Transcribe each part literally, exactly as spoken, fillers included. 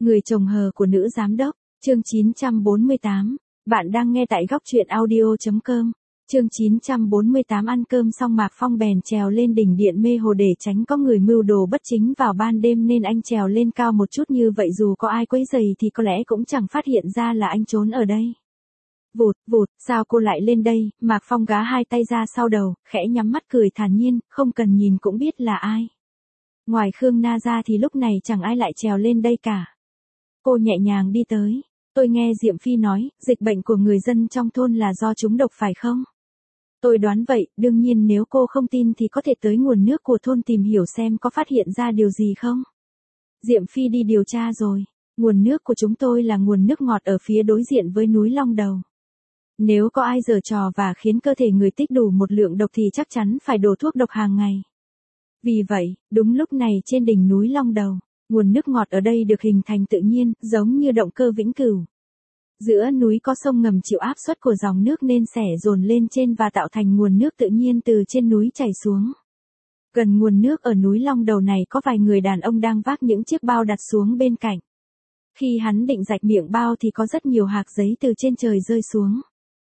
Người chồng hờ của nữ giám đốc, chương chín trăm bốn mươi tám. Bạn đang nghe tại góc truyện audio chấm com. Chương chín trăm bốn mươi tám. Ăn cơm xong Mạc Phong bèn trèo lên đỉnh điện mê hồ để tránh có người mưu đồ bất chính vào ban đêm, nên anh trèo lên cao một chút, như vậy dù có ai quấy rầy thì có lẽ cũng chẳng phát hiện ra là anh trốn ở đây. Vụt, vụt, sao cô lại lên đây? Mạc Phong gá hai tay ra sau đầu, khẽ nhắm mắt cười thản nhiên, không cần nhìn cũng biết là ai. Ngoài Khương Na ra thì lúc này chẳng ai lại trèo lên đây cả. Cô nhẹ nhàng đi tới. Tôi nghe Diệm Phi nói, dịch bệnh của người dân trong thôn là do trúng độc phải không? Tôi đoán vậy, đương nhiên nếu cô không tin thì có thể tới nguồn nước của thôn tìm hiểu xem có phát hiện ra điều gì không. Diệm Phi đi điều tra rồi. Nguồn nước của chúng tôi là nguồn nước ngọt ở phía đối diện với núi Long Đầu. Nếu có ai giở trò và khiến cơ thể người tích đủ một lượng độc thì chắc chắn phải đổ thuốc độc hàng ngày. Vì vậy, đúng lúc này trên đỉnh núi Long Đầu, nguồn nước ngọt ở đây được hình thành tự nhiên, giống như động cơ vĩnh cửu. Giữa núi có sông ngầm chịu áp suất của dòng nước nên xẻ dồn lên trên và tạo thành nguồn nước tự nhiên từ trên núi chảy xuống. Gần nguồn nước ở núi Long Đầu này có vài người đàn ông đang vác những chiếc bao đặt xuống bên cạnh. Khi hắn định rạch miệng bao thì có rất nhiều hạt giấy từ trên trời rơi xuống.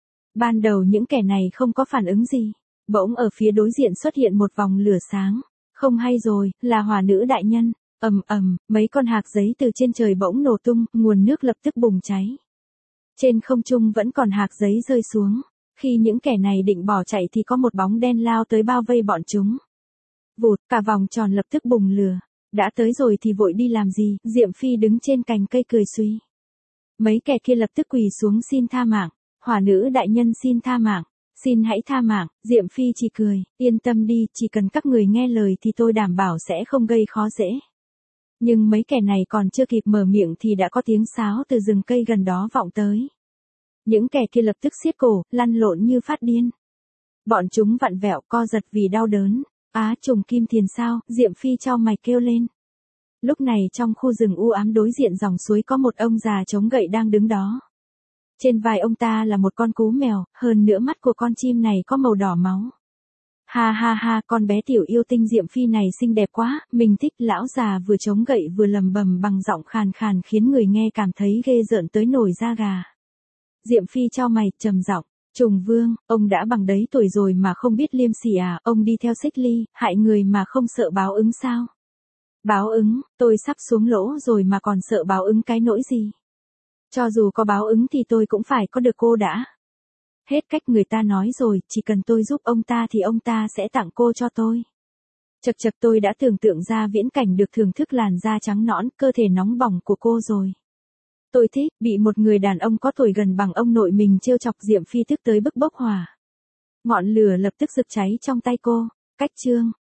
Ban đầu những kẻ này không có phản ứng gì. Bỗng ở phía đối diện xuất hiện một vòng lửa sáng. Không hay rồi, là hỏa nữ đại nhân. Ầm ầm, mấy con hạt giấy từ trên trời bỗng nổ tung, nguồn nước lập tức bùng cháy. Trên không trung vẫn còn hạt giấy rơi xuống. Khi những kẻ này định bỏ chạy thì có một bóng đen lao tới bao vây bọn chúng. Vụt, cả vòng tròn lập tức bùng lửa. Đã tới rồi thì vội đi làm gì? Diệm Phi đứng trên cành cây cười suy. Mấy kẻ kia lập tức quỳ xuống xin tha mạng. Hỏa nữ đại nhân xin tha mạng. Xin hãy tha mạng. Diệm Phi chỉ cười, yên tâm đi, chỉ cần các người nghe lời thì tôi đảm bảo sẽ không gây khó dễ. Nhưng mấy kẻ này còn chưa kịp mở miệng thì đã có tiếng sáo từ rừng cây gần đó vọng tới. Những kẻ kia lập tức siết cổ, lăn lộn như phát điên. Bọn chúng vặn vẹo co giật vì đau đớn. Á, trùng kim thiền sao? Diệm Phi chau mày kêu lên. Lúc này trong khu rừng u ám đối diện dòng suối có một ông già chống gậy đang đứng đó. Trên vai ông ta là một con cú mèo, hơn nữa mắt của con chim này có màu đỏ máu. Ha ha ha, con bé tiểu yêu tinh Diệm Phi này xinh đẹp quá, mình thích. Lão già vừa chống gậy vừa lầm bầm bằng giọng khàn khàn khiến người nghe cảm thấy ghê rợn tới nổi da gà. Diệm Phi chau mày, trầm giọng, Trùng Vương, ông đã bằng đấy tuổi rồi mà không biết liêm sỉ à, ông đi theo Xích Ly, hại người mà không sợ báo ứng sao? Báo ứng, tôi sắp xuống lỗ rồi mà còn sợ báo ứng cái nỗi gì? Cho dù có báo ứng thì tôi cũng phải có được cô đã. Hết cách, người ta nói rồi, chỉ cần tôi giúp ông ta thì ông ta sẽ tặng cô cho tôi. Chật chật, tôi đã tưởng tượng ra viễn cảnh được thưởng thức làn da trắng nõn, cơ thể nóng bỏng của cô rồi. Tôi thích, bị một người đàn ông có tuổi gần bằng ông nội mình trêu chọc. Diệm Phi tức tới bức bốc hỏa. Ngọn lửa lập tức rực cháy trong tay cô. Cách chương,